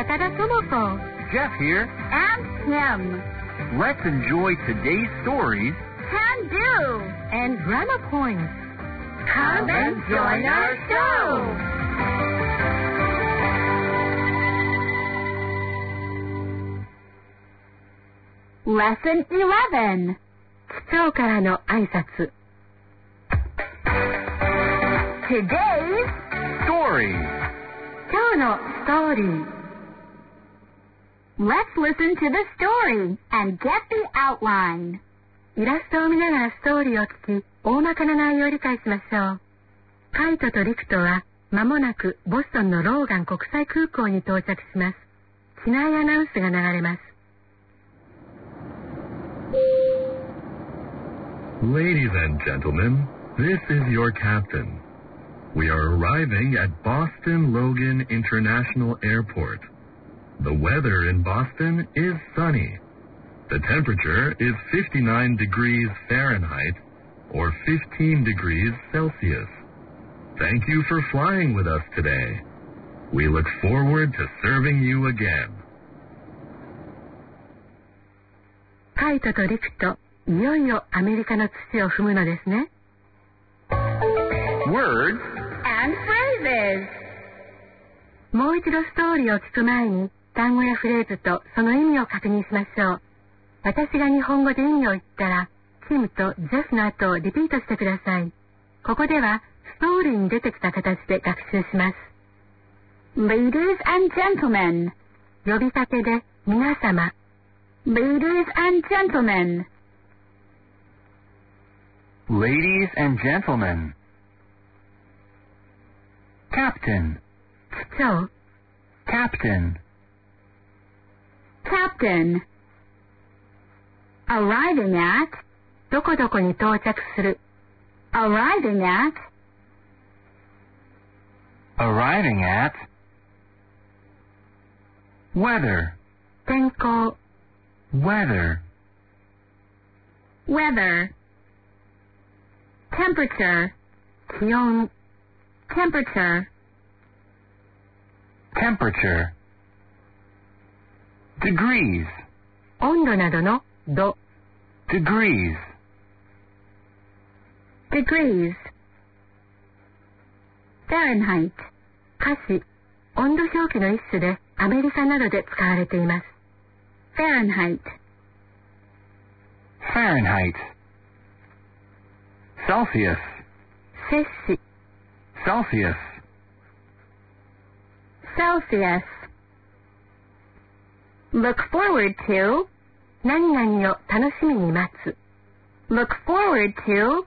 中田智子 Jeff here. and Kim. Let's enjoy today's stories. Can do. and grammar points. Come and join our show. Lesson 11. 基調からの挨拶。 Today's Stories. 今日のストーリー。 Let's listen to the story and get the outline. イラストを見ながらストーリーを聞き、大まかな内容を理解しましょう。カイトとリクトは、間もなくボストンのローガン国際空港に到着します。機内アナウンスが流れます。 Ladies and gentlemen, this is your captain. We are arriving at Boston Logan International Airport. The weather in Boston is sunny. The temperature is 59 degrees Fahrenheit or 15 degrees Celsius. Thank you for flying with us today. We look forward to serving you again. カイトとリクト、いよいよアメリカの土を踏むのですね。 Words. And phrases. もう一度ストーリーを聞く前に、単語やフレーズとその意味を確認しましょう。私が日本語で意味を言ったら、キムとジェフの後をリピートしてください。ここでは、ストーリーに出てきた形で学習します。 Ladies and gentlemen. 呼びかけで、皆様。 Ladies and gentlemen. Ladies and gentlemen. Captain. 機長、 Captain. Captain. Arriving at. どこどこに到着する。 Arriving at. Arriving at. Weather. 天候、 Weather. Weather. Temperature. 気温、 Temperature. Temperature. Degrees. 温度などの度、 Degrees. Degrees. Fahrenheit. 華氏、温度表記の一種でアメリカなどで使われています。 Fahrenheit. Fahrenheit. Celsius. 摂氏、 Celsius. Celsius. Look forward to. 何々を楽しみに待つ。 Look forward to.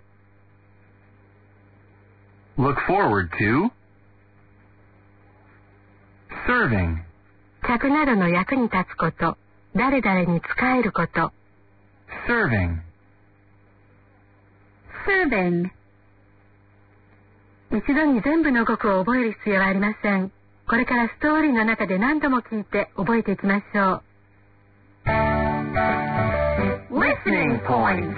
Look forward to. Serving. 客などの役に立つこと、誰々に仕えること。 Serving. Serving. 一度に全部の語句を覚える必要はありません。これからストーリーの中で何度も聞いて覚えていきましょう。 Listening points.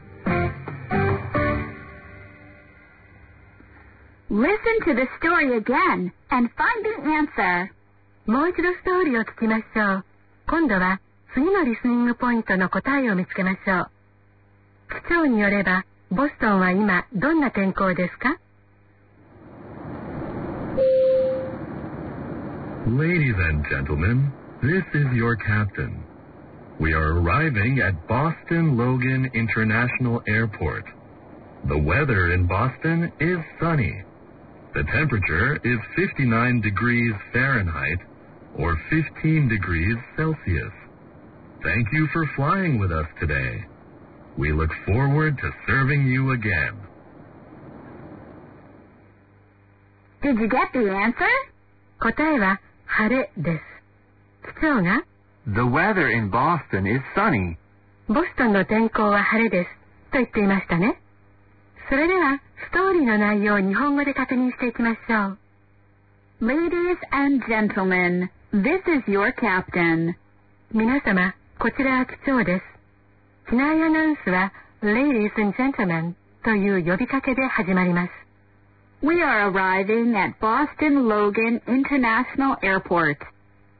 Listen to the story again and find the answer. もう一度ストーリーを聞きましょう。今度は次のリスニングポイントの答えを見つけましょう。機長によれば、ボストンは今どんな天候ですか？ Ladies and gentlemen, this is your captain. We are arriving at Boston Logan International Airport. The weather in Boston is sunny. The temperature is 59 degrees Fahrenheit or 15 degrees Celsius. Thank you for flying with us today. We look forward to serving you again. Did you get the answer? 答えは晴れです。機長が、 The weather in Boston is sunny. ボストンの天候は晴れですと言っていましたね。それではストーリーの内容を日本語で確認していきましょう。 Ladies and gentlemen, this is your captain. 皆様、こちらは機長です。機内アナウンスは Ladies and gentlemen という呼びかけで始まります。 We are arriving at Boston Logan International Airport.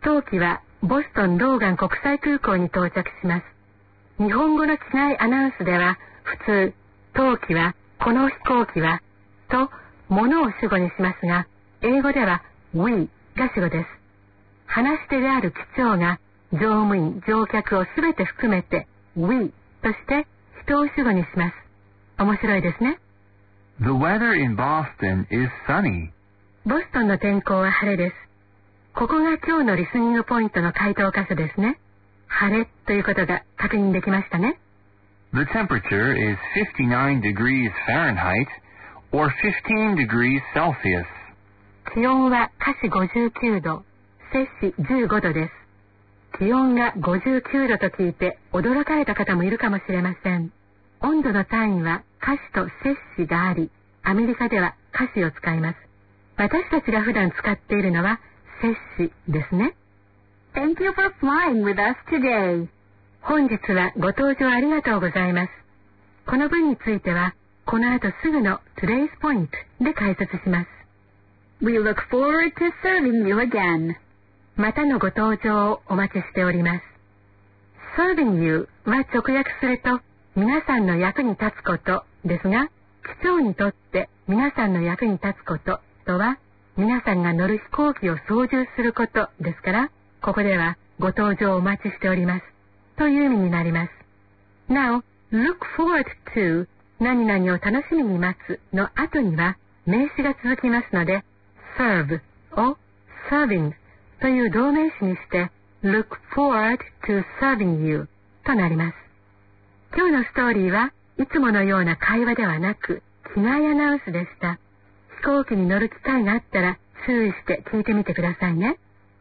当機はボストン・ローガン国際空港に到着します。日本語の違いアナウンスでは、普通、当機は、この飛行機は、と、ものを主語にしますが、英語では、we が主語です。話し手である機長が、乗務員、乗客をすべて含めて、we として人を主語にします。面白いですね。 The weather in Boston is sunny. ボストンの天候は晴れです。ここが今日のリスニングポイントの回答箇所ですね。晴れということが確認できましたね。 The temperature is 59 degrees Fahrenheit or 15 degrees Celsius. 気温は華氏59度、摂氏15度です。気温が59度と聞いて驚かれた方もいるかもしれません。温度の単位は華氏と摂氏があり、アメリカでは華氏を使います。私たちが普段使っているのは摂氏ですね。 Thank you for flying with us today. 本日はご登場ありがとうございます。この文については、この後すぐの Today's Point で解説します。 We look forward to serving you again. またのご登場をお待ちしております。Serving you は直訳すると、皆さんの役に立つことですが、機長にとって皆さんの役に立つこととは、皆さんが乗る飛行機を操縦することですから、ここではご登場をお待ちしております。という意味になります。なお、look forward to 何々を楽しみに待つの後には名詞が続きますので、serve を serving という動名詞にして、look forward to serving you となります。今日のストーリーはいつものような会話ではなく、機内アナウンスでした。飛行機に乗る機会があったら注意して聞いてみてくださいね。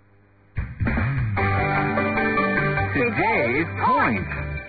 Today's Point.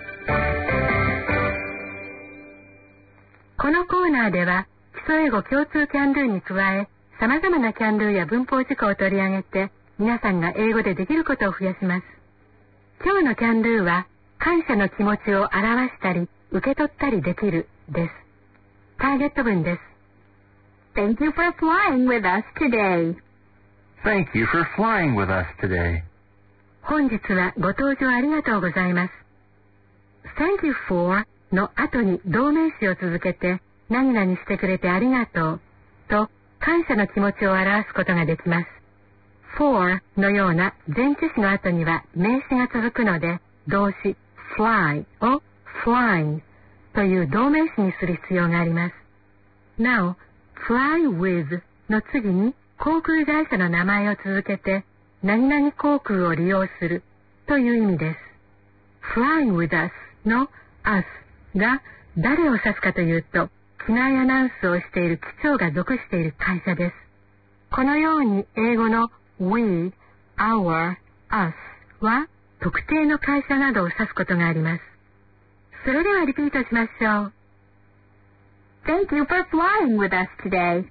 このコーナーでは基礎英語共通キャンドゥに加え、様々なキャンドゥや文法事項を取り上げて、皆さんが英語でできることを増やします。今日のキャンドゥは、感謝の気持ちを表したり、受け取ったりできるです。ターゲット文です。 Thank you for flying with us today. Thank you for flying with us today. 本日はご登場ありがとうございます。Thank you for の後に動名詞を続けて、何々してくれてありがとうと感謝の気持ちを表すことができます。for のような前置詞の後には名詞が続くので、動詞 fly を flying という動名詞にする必要があります。なお、fly with の次に航空会社の名前を続けて、何々航空を利用するという意味です。flying with us の us が誰を指すかというと、機内アナウンスをしている機長が属している会社です。このように英語の we, our, us は特定の会社などを指すことがあります。それではリピートしましょう。 Thank you for flying with us today.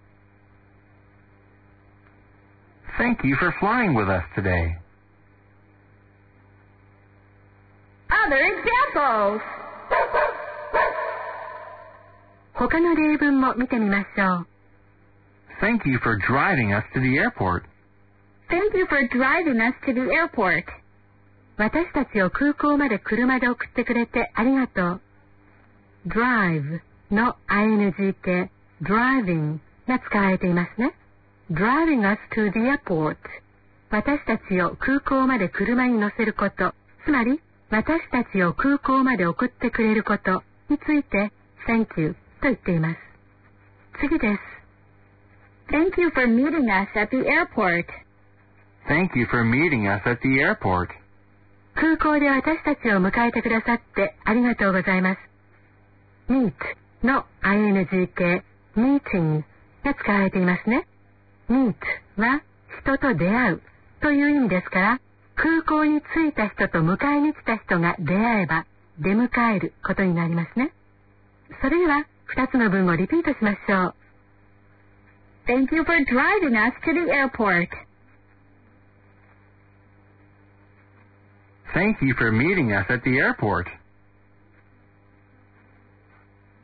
Thank you for flying with us today. Other examples. 他の例文も見てみましょう。 Thank you for driving us to the airport. Thank you for driving us to the airport. 私たちを空港まで車で送ってくれてありがとう。drive の ing 形 driving が使われていますね。driving us to the airport 私たちを空港まで車に乗せること、つまり私たちを空港まで送ってくれることについて Thank you と言っています。次です。 Thank you for meeting us at the airport. Thank you for meeting us at the airport. 空港で私たちを迎えてくださってありがとうございます。meet の ing 形 meeting が使われていますね。meet は人と出会うという意味ですから、空港に着いた人と迎えに来た人が出会えば出迎えることになりますね。それでは2つの文をリピートしましょう。 Thank you for driving us to the airport. Thank you for meeting us at the airport.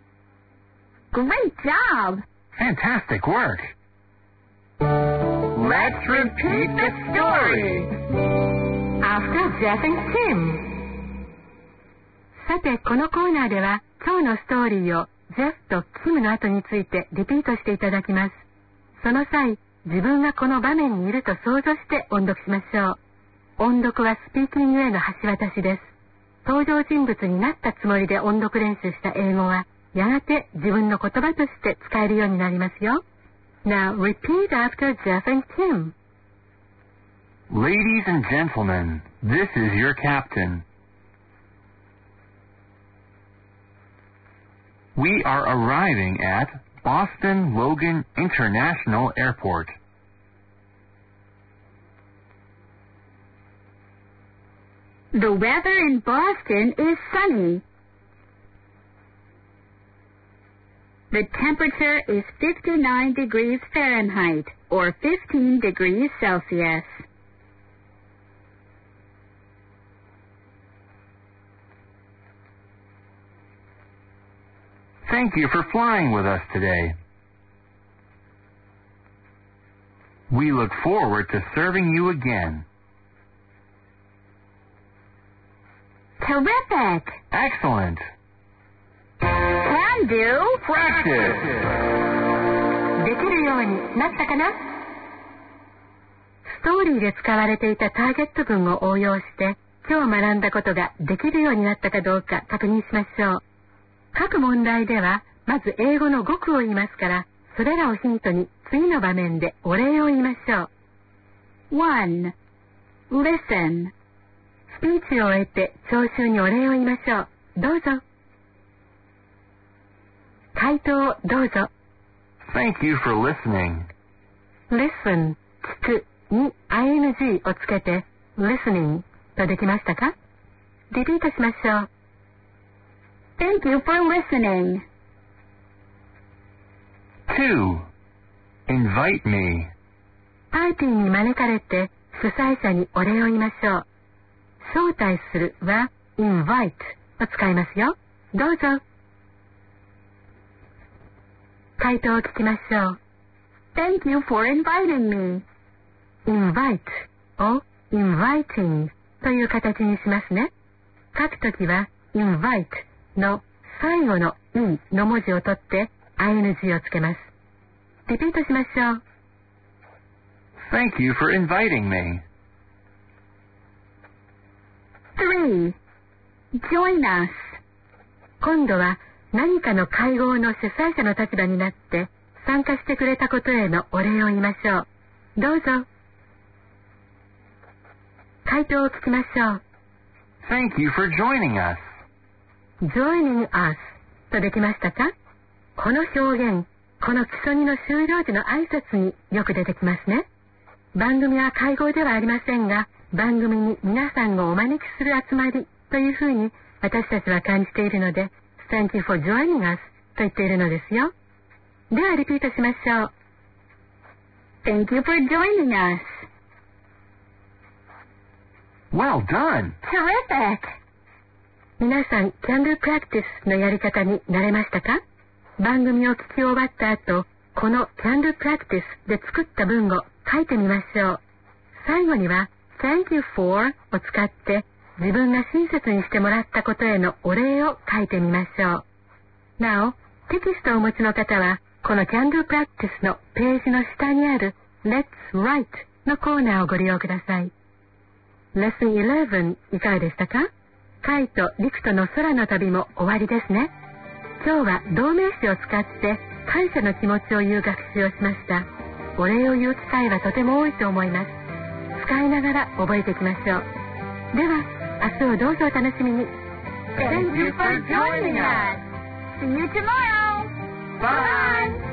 Great job! Fantastic work! Let's repeat the story. After Jeff and Tim. さて、このコーナーでは今日のストーリーをジェフとキムの後についてリピートしていただきます。その際、自分がこの場面にいると想像して音読しましょう。音読はスピーキングへの橋渡しです。登場人物になったつもりで音読練習した英語は、やがて自分の言葉として使えるようになりますよ。Now repeat after Jeff and Kim. Ladies and gentlemen, this is your captain. We are arriving at Boston Logan International Airport. The weather in Boston is sunny. The temperature is 59 degrees Fahrenheit, or 15 degrees Celsius. Thank you for flying with us today. We look forward to serving you again. Terrific! Excellent. Can do! Practice! できるようになったかな？ストーリーで使われていたターゲット文を応用して、今日学んだことができるようになったかどうか確認しましょう。各問題では、まず英語の語句を言いますから、それらをヒントに次の場面でお礼を言いましょう。 1. Listen. スピーチを終えて聴衆にお礼を言いましょう。どうぞ。回答をどうぞ。 Thank you for listening. Listen, 聞くに ing をつけて listening とできましたか？リピートしましょう。 Thank you for listening. 2. Invite me. パーティーに招かれて主催者にお礼を言いましょう。招待するは invite を使いますよ。どうぞ。回答を聞きましょう。 Thank you for inviting me. invite を inviting という形にしますね。書くときは invite の最後の e の文字を取って ing をつけます。リピートしましょう。 Thank you for inviting me. 3. Join us. 今度は何かの会合の主催者の立場になって参加してくれたことへのお礼を言いましょう。どうぞ。回答を聞きましょう。 Thank you for joining us. joining us とできましたか？この表現、この基礎2の終了時の挨拶によく出てきますね。番組は会合ではありませんが、番組に皆さんをお招きする集まりというふうに私たちは感じているので、Thank you for joining us と言っているのですよ。ではリピートしましょう。 Thank you for joining us. Well done. Terrific! 皆さん、キャンドルプラクティスのやり方に慣れましたか？番組を聞き終わった後、このキャンドルプラクティスで作った文を書いてみましょう。最後には、Thank you for を使って、自分が親切にしてもらったことへのお礼を書いてみましょう。なお、テキストをお持ちの方は、このキャンドルプラクティスのページの下にある Let's Write のコーナーをご利用ください。Lesson 11いかがでしたか？海と陸との空の旅も終わりですね。今日は動名詞を使って感謝の気持ちを言う学習をしました。お礼を言う機会はとても多いと思います。使いながら覚えていきましょう。では、明日をどうぞお楽しみに。 Thank you for joining us. See you tomorrow. Bye.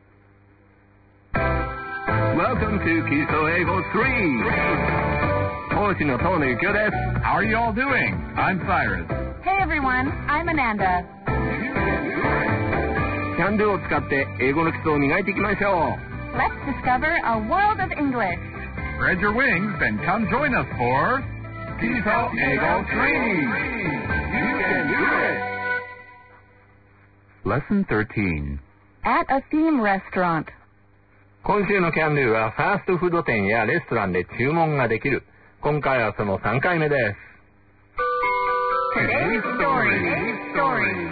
Welcome to Kiso Eigo 3. 講師の遠野幸雄です。How are you all doing? I'm Cyrus. Hey everyone, I'm Ananda. キャンドゥを使って英語の基礎を磨いていきましょう。 Let's discover a world of English. Spread your wings and come join us for Tito Ego Training. You can do it. Lesson 13. At a theme restaurant. 今週のキャンドゥはファーストフード店やレストランで注文ができる。今回はその3回目です。 Today's story.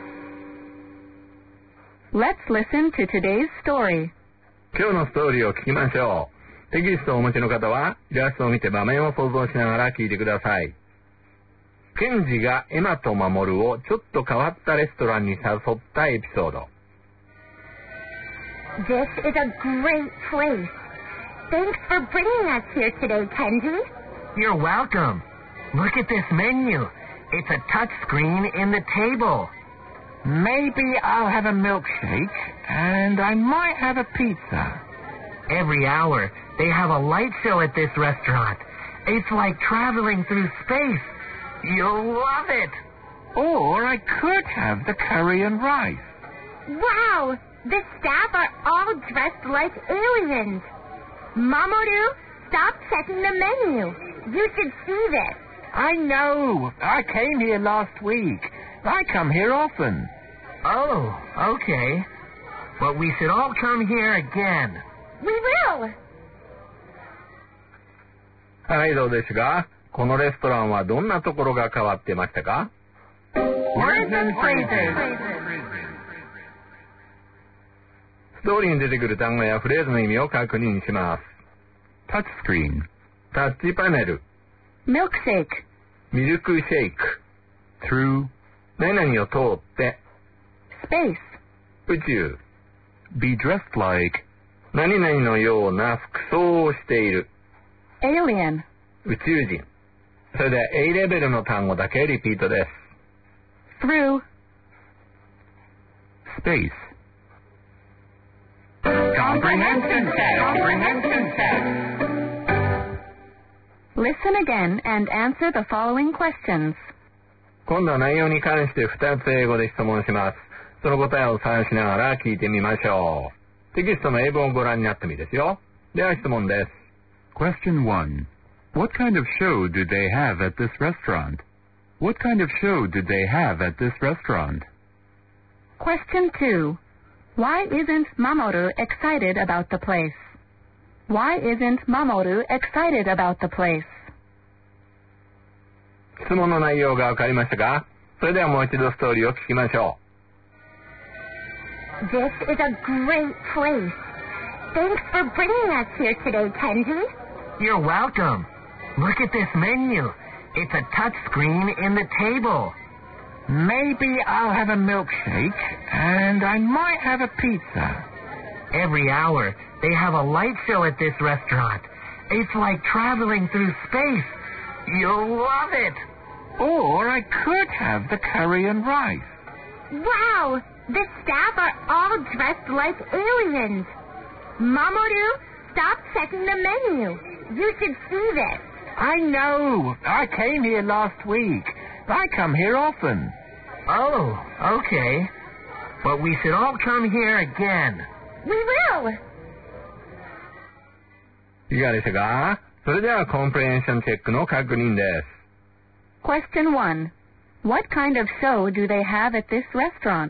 Let's listen to today's story. 今日のストーリーを聞きましょう。テキストをお持ちの方はイラストを見て場面を想像しながら聞いてください。ケンジがエマとマモルをちょっと変わったレストランに誘ったエピソード。 This is a great place. Thanks for bringing us here today, Kenji. You're welcome. Look at this menu. It's a touch screen in the table. Maybe I'll have a milkshake, and I might have a pizza. Every hour, they have a light show at this restaurant. It's like traveling through space. You'll love it. Or I could have the curry and rice. Wow! The staff are all dressed like aliens. Mamoru, stop checking the menu. You should see this. I know. I came here last week. I come here often. Oh, okay. But we should all come here again. We will. はい、どうですか？このレストランはどんなところが変わってましたか？ Words and phrases. ストーリーに出てくる単語やフレーズの意味を確認します。 Touch screen. タッチパネル、 Milkshake. ミルクシェイク、 Through. 何々を通って、 Space. 宇宙、 Be dressed like. 何々のような服装をしている、 Alien. 宇宙人。それで A レベルの単語だけリピートです。 Through. Space. Comprehension test. Listen again and answer the following questions. 今度は内容に関して2つ英語で質問します。その答えを探しながら聞いてみましょう。テキストの英文をご覧になってもいいですよ。では質問です。 Question 1. What kind of show did they have at this restaurant? What kind of show did they have at this restaurant? Question 2. Why isn't Mamoru excited about the place? Why isn't Mamoru excited about the place? 質問の内容がわかりましたか？それではもう一度ストーリーを聞きましょう。This is a great place. Thanks for bringing us here today, Kenji. You're welcome. Look at this menu. It's a touch screen in the table. Maybe I'll have a milkshake, and I might have a pizza. Every hour, they have a light show at this restaurant. It's like traveling through space. You'll love it. Or I could have the curry and rice. Wow! The staff are all dressed like aliens. Mamoru, stop checking the menu. You should see this. I know. I came here last week. I come here often. Oh, okay. But we should all come here again. We will. いかがでしたか？それではコンプレヘンションチェックの確認です。 Question 1. What kind of show do they have at this restaurant?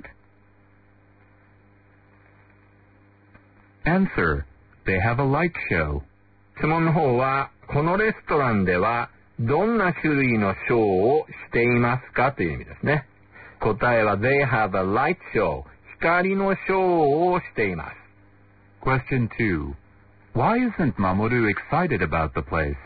Answer. They have a light show. 質問の方は、このレストランではどんな種類のショーをしていますかという意味ですね。答えは They have a light show. 光のショーをしています。 Question 2. Why isn't Mamoru excited about the place?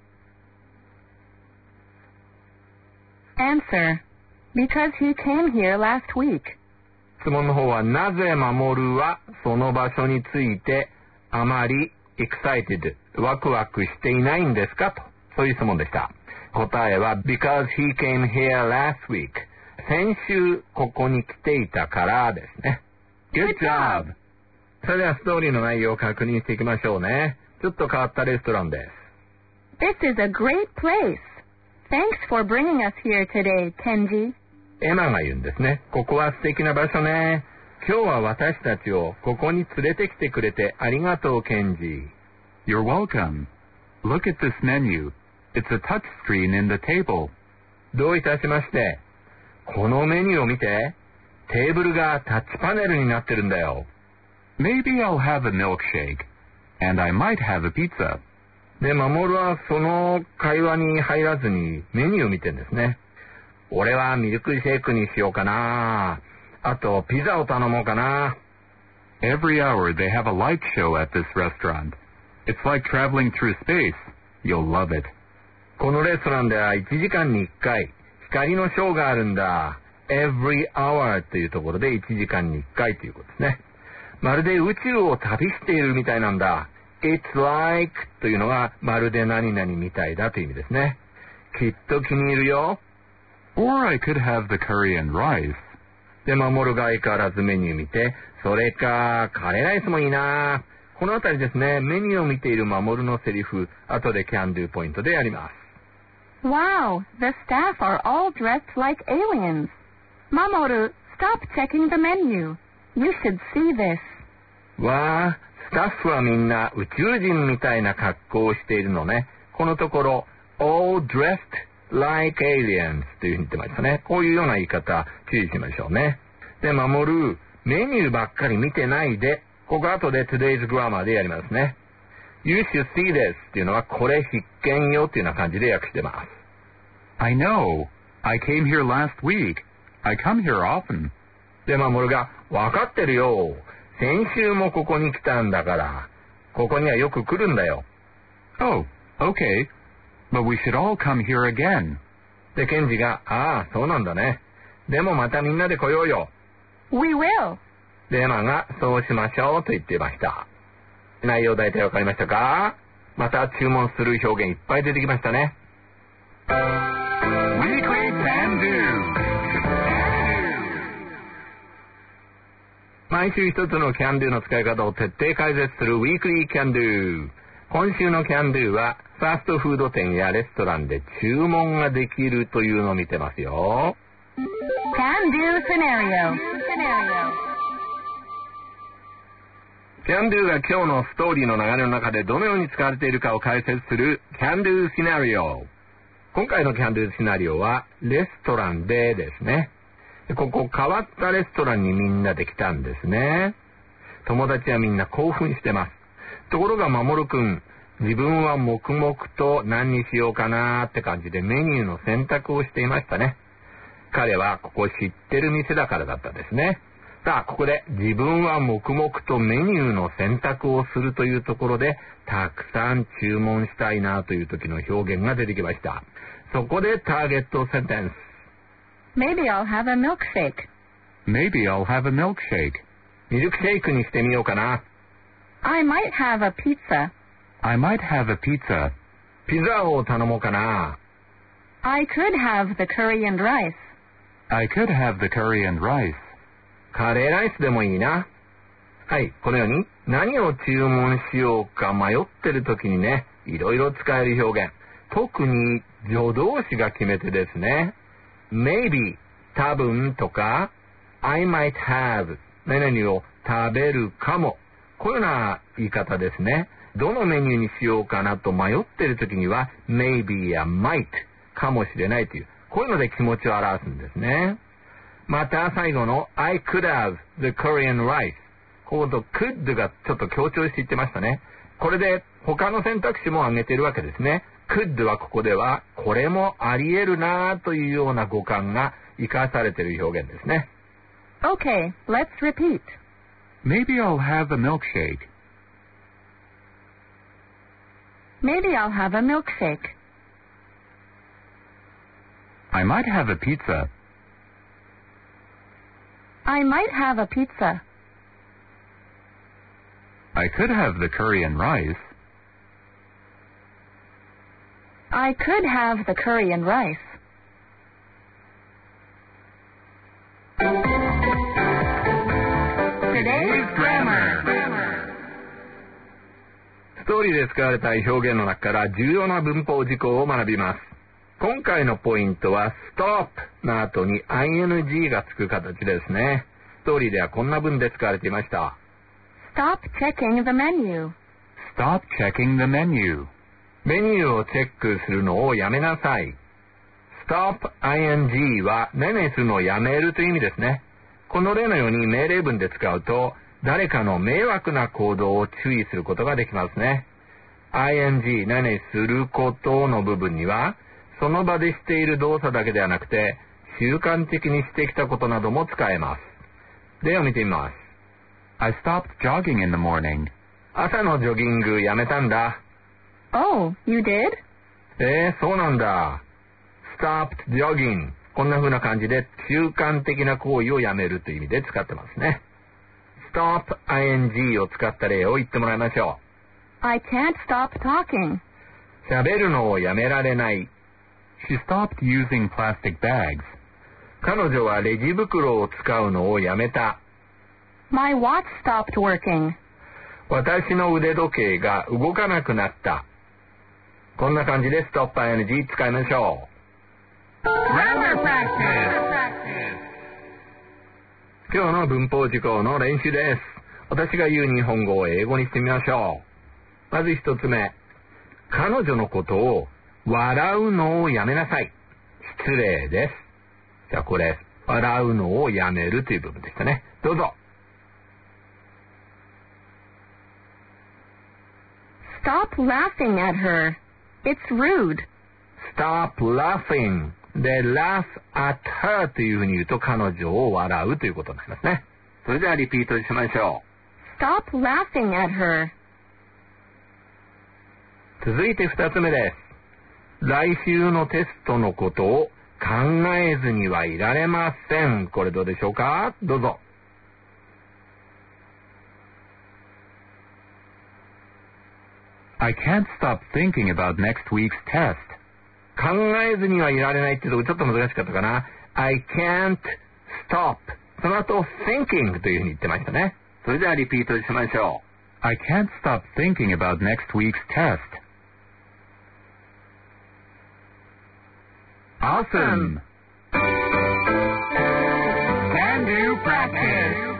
Answer. Because he came here last week. 質問の方はなぜ守はその場所についてあまり excited ワクワクしていないんですかと、そういう質問でした。答えは because he came here last week 先週ここに来ていたからですね。 Good job! それではストーリーの内容を確認していきましょうね。ちょっと変わったレストランです。 This is a great place. Thanks for bringing us here today, Kenji. エマが言うんですね。ここは素敵な場所ね。今日は私たちをここに連れてきてくれてありがとう、ケンジ。 You're welcome. Look at this menu. It's a touch screen in the table. どういたしまして。このメニューを見て。テーブルがタッチパネルになってるんだよ。 Maybe I'll have a milkshake. And I might have a pizza. で、マモルはその会話に入らずにメニューを見てるんですね。俺はミルクシェイクにしようかな。あと、ピザを頼もうかな。 Every hour they have a light show at this restaurant. It's like traveling through space. You'll love it. このレストランでは1時間に1回、光のショーがあるんだ。Every hour というところで1時間に1回ということですね。まるで宇宙を旅しているみたいなんだ。It's like というのがまるで何々みたいだという意味ですね。きっと気に入るよ。 Or I could have the curry and rice. で、守るが相変わらずメニュー見て、それか、カレーライスもいいな。このあたりですね、メニューを見ている守のセリフ、後で can do ポイントでやります。 Wow, the staff are all dressed like aliens. Mamoru, stop checking the menu. You should see this. わあ、スタッフはみんな宇宙人みたいな格好をしているのね。このところ、all dressed like aliens というふうに言ってましたね。こういうような言い方、注意しましょうね。で、守る、メニューばっかり見てないで、ここ後で today's grammar でやりますね。You should see this っていうのは、これ必見よっていうような感じで訳してます。 I know. I came here last week. I come here often. で、守が、わかってるよ。先週もここに来たんだから、ここにはよく来るんだよ。 Oh, okay. But we should all come here again. で、ケンジが、ああ、そうなんだね。でもまたみんなで来ようよ。 We will. で、エマが、そうしましょうと言っていました。内容大体わかりましたか？また注文する表現いっぱい出てきましたね。 Weekly Can-Do. 毎週一つの Can-Do の使い方を徹底解説する Weekly Can-Do。今週の Can-Do はファーストフード店やレストランで注文ができるというのを見てますよ。 Can-do scenario. Can-Do が今日のストーリーの流れの中でどのように使われているかを解説する Can-Do Scenario。今回の Can-Do Scenario はレストランでですね。ここ変わったレストランにみんなで来たんですね。友達はみんな興奮してます。ところが守くん、自分は黙々と何にしようかなって感じでメニューの選択をしていましたね。彼はここ知ってる店だからだったですね。さあ、ここで自分は黙々とメニューの選択をするというところでたくさん注文したいなという時の表現が出てきました。そこでターゲットセンテンス。 Maybe I'll have a milkshake. Maybe I'll have a milkshake. ミルクシェイクにしてみようかな。 I might have a pizza. I might have a pizza. ピザを頼もうかな。 I could have the curry and rice. I could have the curry and rice. カレーライスでもいいな。はい、このように何を注文しようか迷ってる時にね、いろいろ使える表現。特に助動詞が決め手ですね。maybe 多分とか I might have 何々を食べるかも。こういうような言い方ですね。どのメニューにしようかなと迷っているときには maybe や might かもしれないという、こういうので気持ちを表すんですね。また最後の I could have the Korean rice。ここと could がちょっと強調して言ってましたね。これで他の選択肢も挙げているわけですね。could はここではこれもあり得るなというような語感が生かされている表現ですね。 Okay, let's repeat. Maybe I'll have a milkshake. Maybe I'll have a milkshake. I might have a pizza. I might have a pizza. I could have the curry and rice. I could have the curry and rice. Today's grammar. ストーリーで使われた表現の中から重要な文法事項を学びます。今回のポイントは stop の後に ing がつく形ですね。ストーリーではこんな文で使われていました。 Stop checking the menu. Stop checking the menu. メニューをチェックするのをやめなさい。stop ing は何々するのをやめるという意味ですね。この例のように命令文で使うと誰かの迷惑な行動を注意することができますね。ing 何々することの部分にはその場でしている動作だけではなくて習慣的にしてきたことなども使えます。例を見てみます。 I stopped jogging in the morning. 朝のジョギングやめたんだ。 Oh, you did? そうなんだ。stopped jogging こんな風な感じで習慣的な行為をやめるという意味で使ってますね。stop ing を使った例を言ってもらいましょう。I can't stop talking. 喋るのをやめられない。 She stopped using plastic bags. 彼女はレジ袋を使うのをやめた。 My watch stopped working. 私の腕時計が動かなくなった。こんな感じで stop ing 使いましょう。 Grammar practice. 今日の文法事項の練習です。私が言う日本語を英語にしてみましょう。まず一つ目。彼女のことを笑うのをやめなさい。失礼です。じゃあこれ、笑うのをやめるという部分でしたね。どうぞ。 Stop laughing at her. It's rude. Stop laughing. で、laugh at her というふうに言うと彼女を笑うということになりますね。それではリピートしましょう。Stop laughing at her. 続いて二つ目です。来週のテストのことを考えずにはいられません。これどうでしょうか？どうぞ。 I can't stop thinking about next week's test. 考えずにはいられないっていうところちょっと難しかったかな。I can't stop. その後 thinking というふうに言ってましたね。それではリピートしましょう。I can't stop thinking about next week's test. Awesome! Can do practice.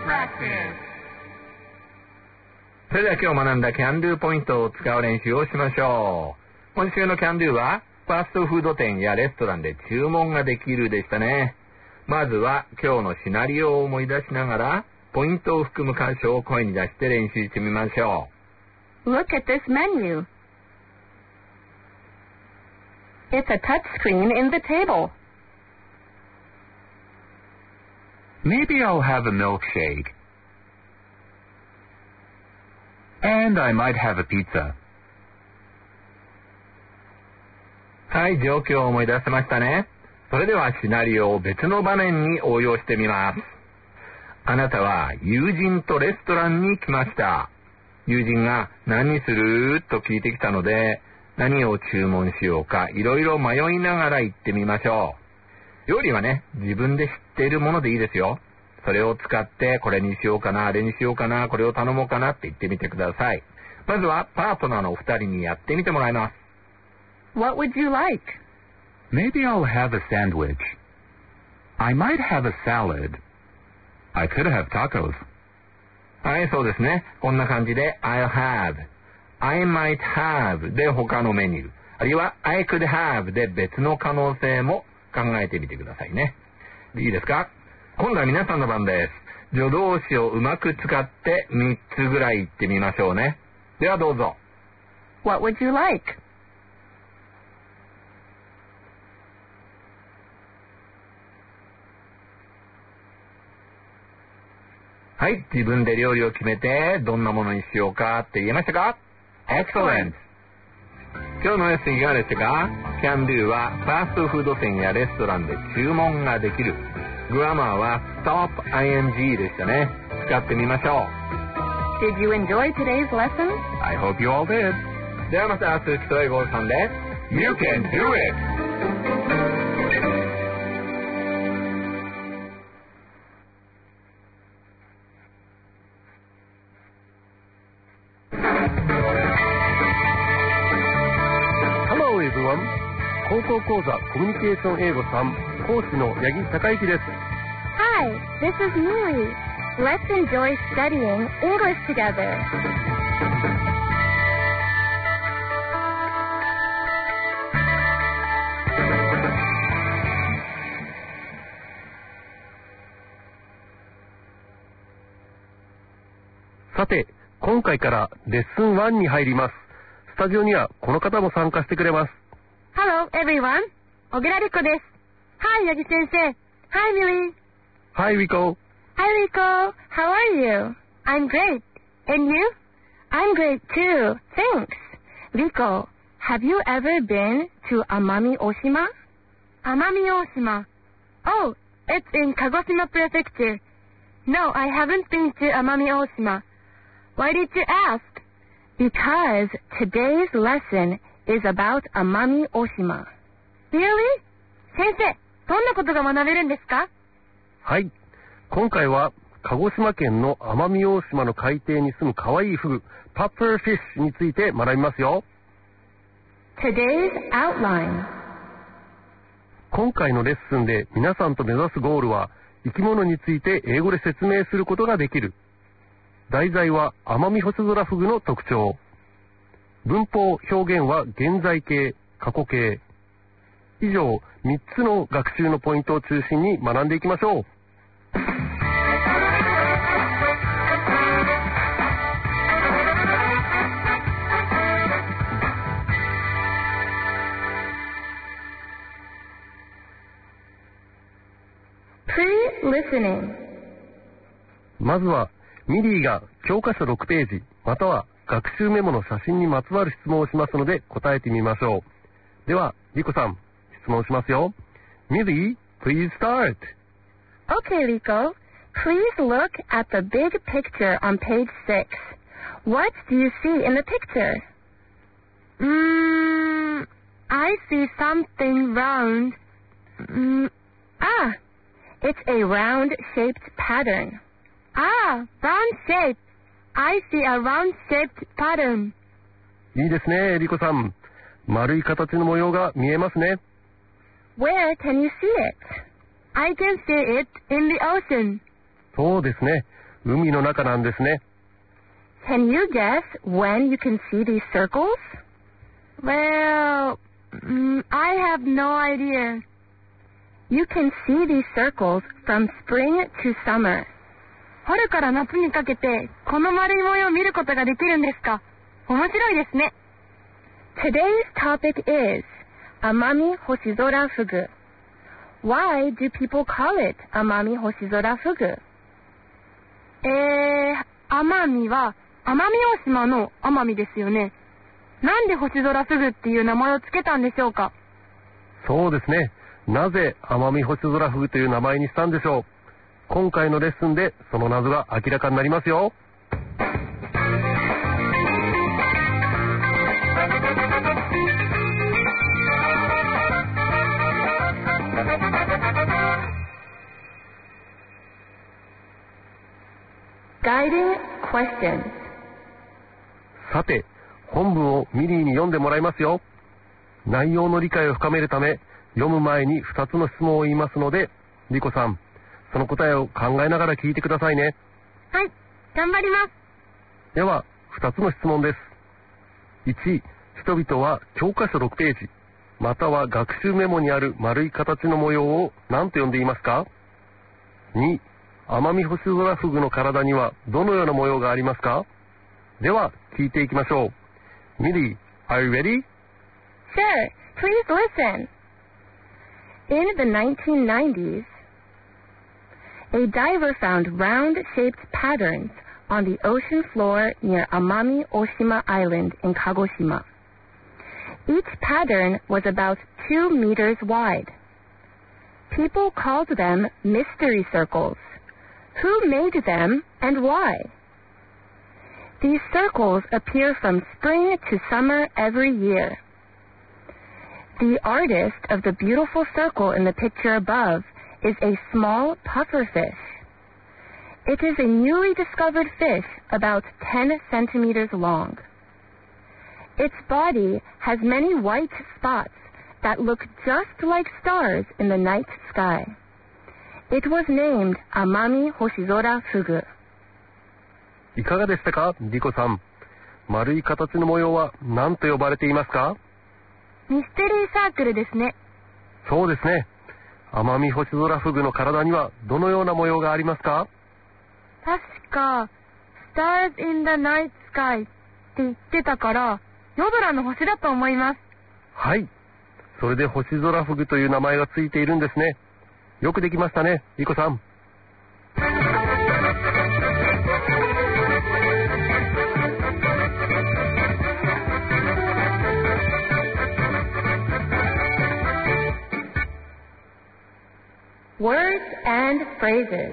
それでは今日学んだ Can do ポイントを使う練習をしましょう。今週の Can do はファストフード店やレストランで注文ができるでしたね。まずは今日のシナリオを思い出しながらポイントを含む箇所を声に出して練習してみましょう。Look at this menu. It's a touch screen in the table. Maybe I'll have a milkshake. And I might have a pizza. はい、状況を思い出せましたね。それではシナリオを別の場面に応用してみます。あなたは友人とレストランに来ました。友人が何にすると聞いてきたので、何を注文しようかいろいろ迷いながら行ってみましょう。料理はね、自分で知っているものでいいですよ。それを使ってこれにしようかな、あれにしようかな、これを頼もうかなって言ってみてください。まずはパートナーのお二人にやってみてもらいます。 What would you like? Maybe I'll have a sandwich. I might have a salad. I could have tacos. はい、そうですね。こんな感じで I'll have、I might have で他のメニュー、あるいは I could have で別の可能性も考えてみてくださいね。いいですか？今度は皆さんの番です。助動詞をうまく使って3つぐらい言ってみましょうね。ではどうぞ。 What would you like? はい、自分で料理を決めてどんなものにしようかって言えましたか？ Excellent! 今日のレッスンいかがでしたか？ Can do はファーストフード店やレストランで注文ができる。グラマーは Stop ing でしたね。使ってみましょう。 Did you enjoy today's lesson? I hope you all did. ではまた鈴木と英語さんで You can do it! 語講座コミュニケーション英語3講師の八木孝之です。 Hi, this is Yui. Let's enjoy studying English together. .さて、今回からレッスン1に入ります。スタジオにはこの方も参加してくれます。 Hello, everyone. 小倉莉子です。Hi, 八木先生。Hi, Millie. Hi, Rico. Hi, Rico. How are you? I'm great. And you? I'm great too. Thanks. Rico, have you ever been to Amami Oshima? Amami Oshima. Oh, it's in Kagoshima Prefecture. No, I haven't been to Amami Oshima. Why did you ask? Because today's lesson is about Amami Oshima. Really? 先生、どんなことが学べるんですか？ はい。今回は鹿児島県の奄美大島の海底に住む可愛いフグ、パッパーフィッシュについて学びますよ。 Today's outline. 今回のレッスンで皆さんと目指すゴールは生き物について英語で説明することができる。題材はアマミホシゾラフグの特徴。文法、表現は現在形、過去形。以上、3つの学習のポイントを中心に学んでいきましょう。 Pre-listening. まずは、ミリーが教科書6ページ、または学習メモの写真にまつわる質問をしますので答えてみましょう。では、リコさん、質問しますよ。ミリー、please start. Okay, Rico. Please look at the big picture on page 6. What do you see in the picture? I see something round. It's a round-shaped pattern. Round shape. I see a round-shaped pattern. いいですね、リコさん。丸い形の模様が見えますね。 Where can you see it? I can see it in the ocean. そうですね。海の中なんですね。 Can you guess when you can see these circles? Well, I have no idea. You can see these circles from spring to summer. 春から夏にかけてこの丸い模様を見ることができるんですか？面白いですね。 Today's topic is Amami Hoshizora Fugu. Why do people call it Amami Hoshizora Fugu? 奄美は奄美大島の奄美ですよね。なんで星空フグっていう名前をつけたんでしょうか？ そうですね。なぜ奄美星空フグという名前にしたんでしょう。今回のレッスンでその謎が明らかになりますよ。 Guiding questions. さて、本文をミリーに読んでもらいますよ。内容の理解を深めるため、読む前に2つの質問を言いますので、リコさん、その答えを考えながら聞いてくださいね。 はい、頑張ります。 では、2つの質問です。1、人々は教科書6ページ、または学習メモにある丸い形の模様を何と呼んでいますか？ 2、アマミホシゾラフグの体にはどのような模様がありますか？では、聞いていきましょう。ミリー、are you ready? Sure, please listen. In the 1990s, a diver found round-shaped patterns on the ocean floor near Amami Oshima Island in Kagoshima. Each pattern was about 2 meters wide. People called them mystery circles. Who made them and why? These circles appear from spring to summer every year. The artist of the beautiful circle in the picture above is a small pufferfish. It is a newly discovered fish about 10 centimeters long. Its body has many white spots that looked just like stars in the night sky. It was named Amami Hoshizora Fugu. いかがでしたか、リコさん。丸い形の模様は何と呼ばれていますか？ ミステリーサークルですね。 そうですね。アマミホシゾラフグの体にはどのような模様がありますか？ 確か、Stars in the Night Sky って言ってたから、夜空の星だと思います。 はい。それでホシゾラフグという名前がついているんですね。よくできましたね、リコさん。 Words and phrases.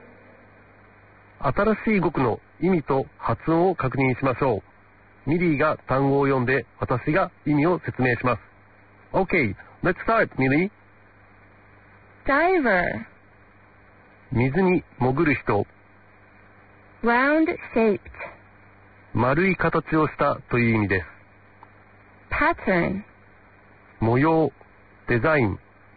新しい語句の意味と発音を確認しましょう。ミリーが単語を読んで、私が意味を説明します。Okay, let's start, ミリー。 Diver. 水に潜る人。 Round shaped. 丸い形をしたという意味です。 Pattern. 模様、デザイン。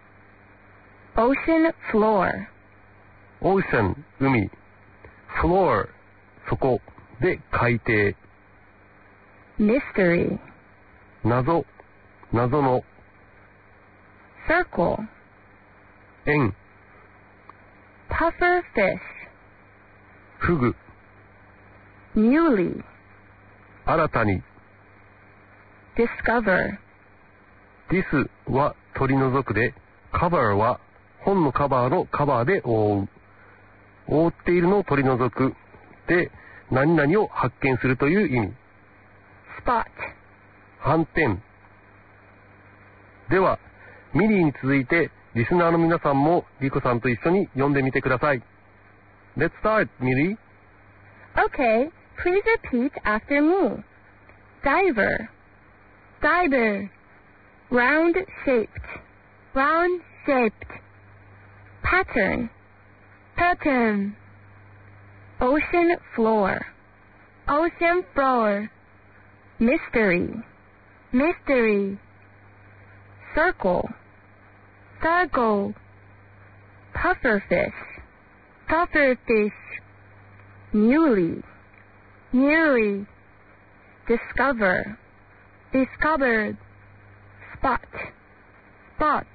Ocean floor. Ocean、海。Floor、底。で、海底。 Mystery. 謎、謎の。 Circle. 円。 Puffer fish. フグ。 Newly. 新たに。 Discover. This は取り除くで、cover は本のカバーのカバーで覆う。覆っているのを取り除く。で、何々を発見するという意味。 Spot. 反転。では、ミリーに続いて、リスナーの皆さんもリコさんと一緒に読んでみてください。Let's start, ミリー。 Okay, please repeat after me. Diver. Diver. Round shaped. Round shaped. Pattern. Pattern. Ocean floor. Ocean floor. Mystery. Mystery. Circle. Circle. Pufferfish. Pufferfish. Newly. Newly. Discover. Discovered. Spot. Spot.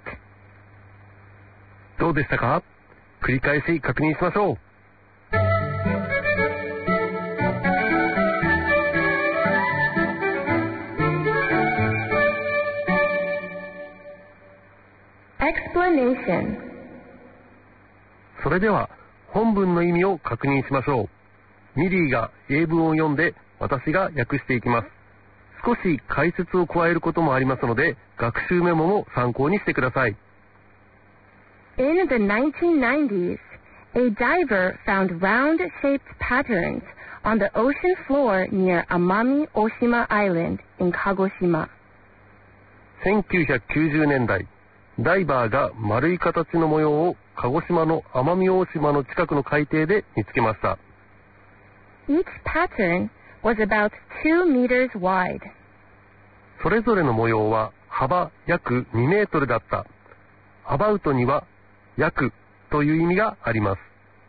どうでしたか？繰り返し確認しましょう。 Explanation. それでは本文の意味を確認しましょう。ミリーが英文を読んで私が訳していきます。少し解説を加えることもありますので、学習メモも参考にしてください。 In the 1990s, a diver found round-shaped patterns on the ocean floor near Amami Oshima Island in Kagoshima. 1990年代、ダイバーが丸い形の模様を鹿児島の奄美大島の近くの海底で見つけました。 Each pattern was about 2 meters wide. それぞれの模様は幅約2メートルだった。アバウトには約という意味があります。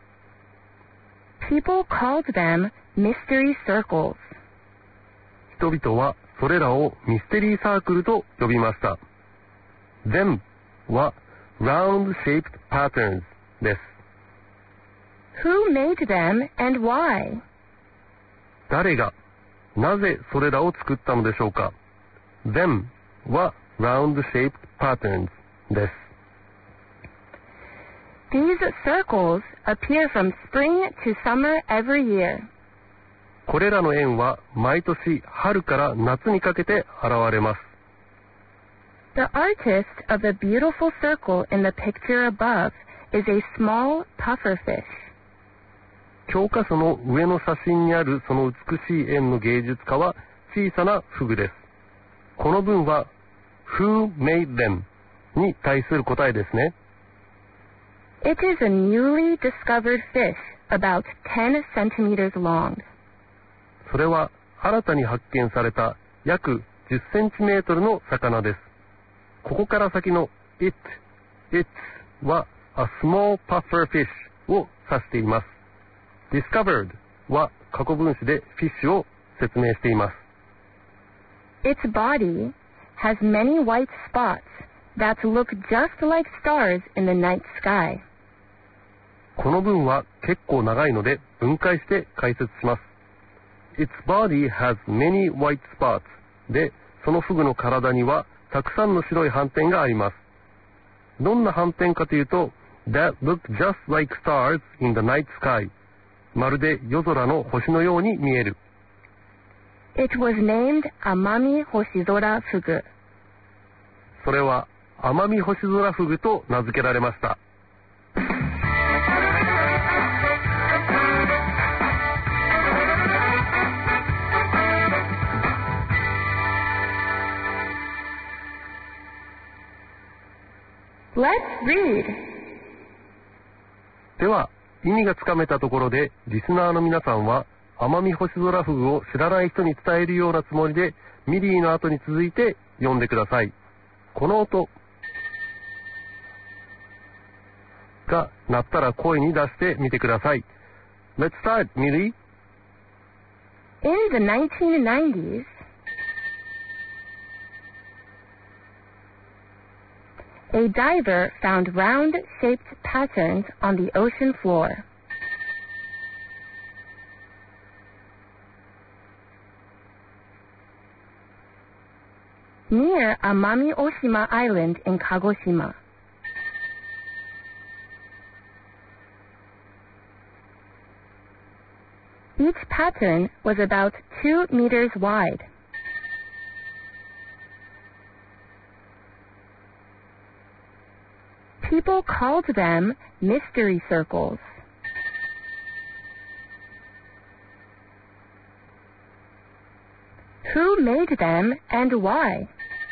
People called them mystery circles. 人々はそれらをミステリーサークルと呼びました。them は round-shaped patterns です。 Who made them and why? 誰が、なぜそれらを作ったのでしょうか。them は round-shaped patterns です。 These circles appear from spring to summer every year. これらの円は毎年春から夏にかけて現れます。 The artist of the beautiful circle in the picture above is a small pufferfish. 教科書の上の写真にあるその美しい円の芸術家は小さなフグです。この文は Who made them に対する答えですね。 It is a newly discovered fish about 10 centimeters long. それは新たに発見された約10センチメートルの魚です。 ここから先の its は a small puffer fish を指しています。discovered は過去分詞で fish を説明しています。 Its body has many white spots that look just like stars in the night sky. この文は結構長いので分解して解説します。Its body has many white spots で、そのフグの体にはたくさんの白い斑点があります。どんな斑点かというと、that look just like stars in the night sky。まるで夜空の星のように見える。 It was named Amami Hoshizora Fugu. それは奄美星空フグと名付けられました。 Let's read. では、意味がつかめたところで、リスナーの皆さんは、奄美星空フグを知らない人に伝えるようなつもりで、ミリーの後に続いて読んでください。この音が鳴ったら声に出してみてください。Let's start, Millie. In the 1990s, a diver found round-shaped patterns on the ocean floor. Near Amami Oshima Island in Kagoshima. Each pattern was about 2 meters wide. People called them mystery circles. Who made them and why?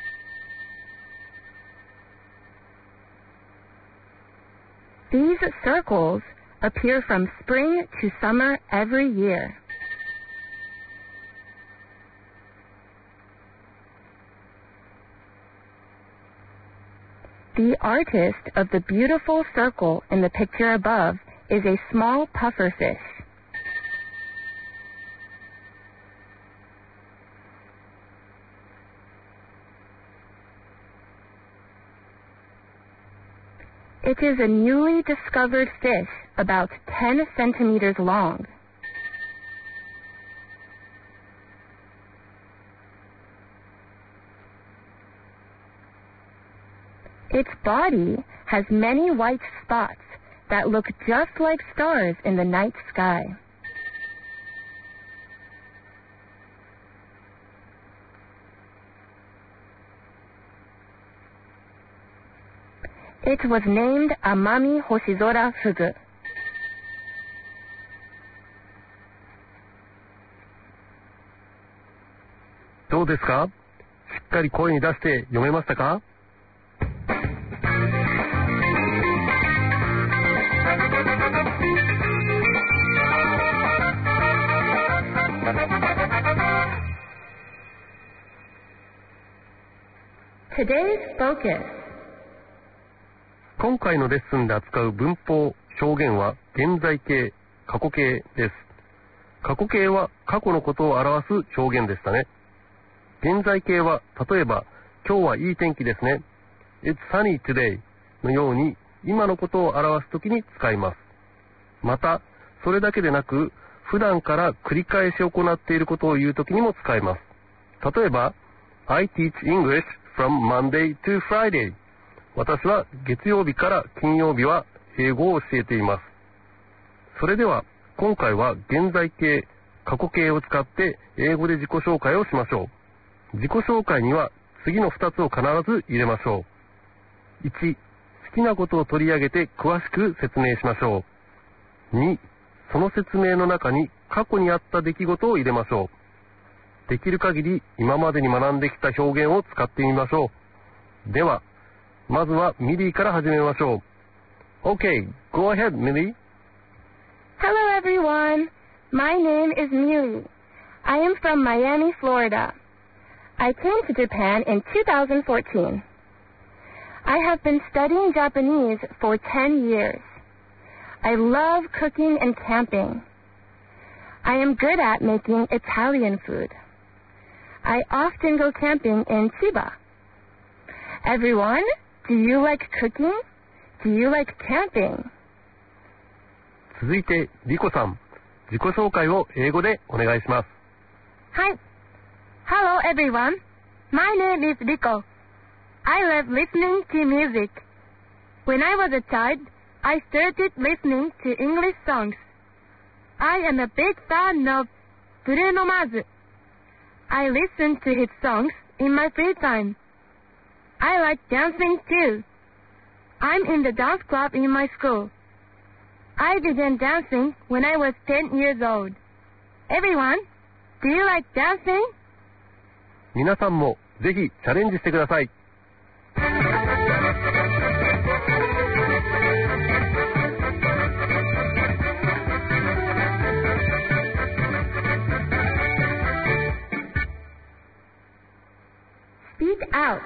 These circles appear from spring to summer every year. The artist of the beautiful circle in the picture above is a small pufferfish. It is a newly discovered fish about 10 centimeters long. Its body has many white spots that look just like stars in the night sky. It was named Amami Hoshizora Fugu. どうですか？しっかり声に出して読めましたか ？Today's focus. 今回のレッスンで扱う文法、表現は現在形、過去形です。過去形は過去のことを表す表現でしたね。現在形は例えば今日はいい天気ですね。It's sunny today のように今のことを表すときに使います。また、それだけでなく普段から繰り返し行っていることを言うときにも使います。例えば、I teach English from Monday to Friday。私は月曜日から金曜日は英語を教えています。それでは今回は現在形、過去形を使って英語で自己紹介をしましょう。自己紹介には次の2つを必ず入れましょう。1、好きなことを取り上げて詳しく説明しましょう。2、その説明の中に過去にあった出来事を入れましょう。できる限り今までに学んできた表現を使ってみましょう。では、まずはミリーから始めましょう。Okay, go ahead, Millie. Hello everyone. My name is Millie. I am from Miami, Florida. I came to Japan in 2014. I have been studying Japanese for 10 years. I love cooking and camping. I am good at making Italian food. I often go camping in Chiba. Everyone, do you like cooking? Do you like camping? 続いて、リコさん、自己紹介を英語でお願いします。 Hi. Hello, everyone. My name is Rico. I love listening to music. When I was a child, I started listening to English songs. I am a big fan of Bruno Mars. I listen to his songs in my free time. I like dancing too. I'm in the dance club in my school. I began dancing when I was 10 years old. Everyone, do you like dancing? 皆さんもぜひチャレンジしてください。 Speak out.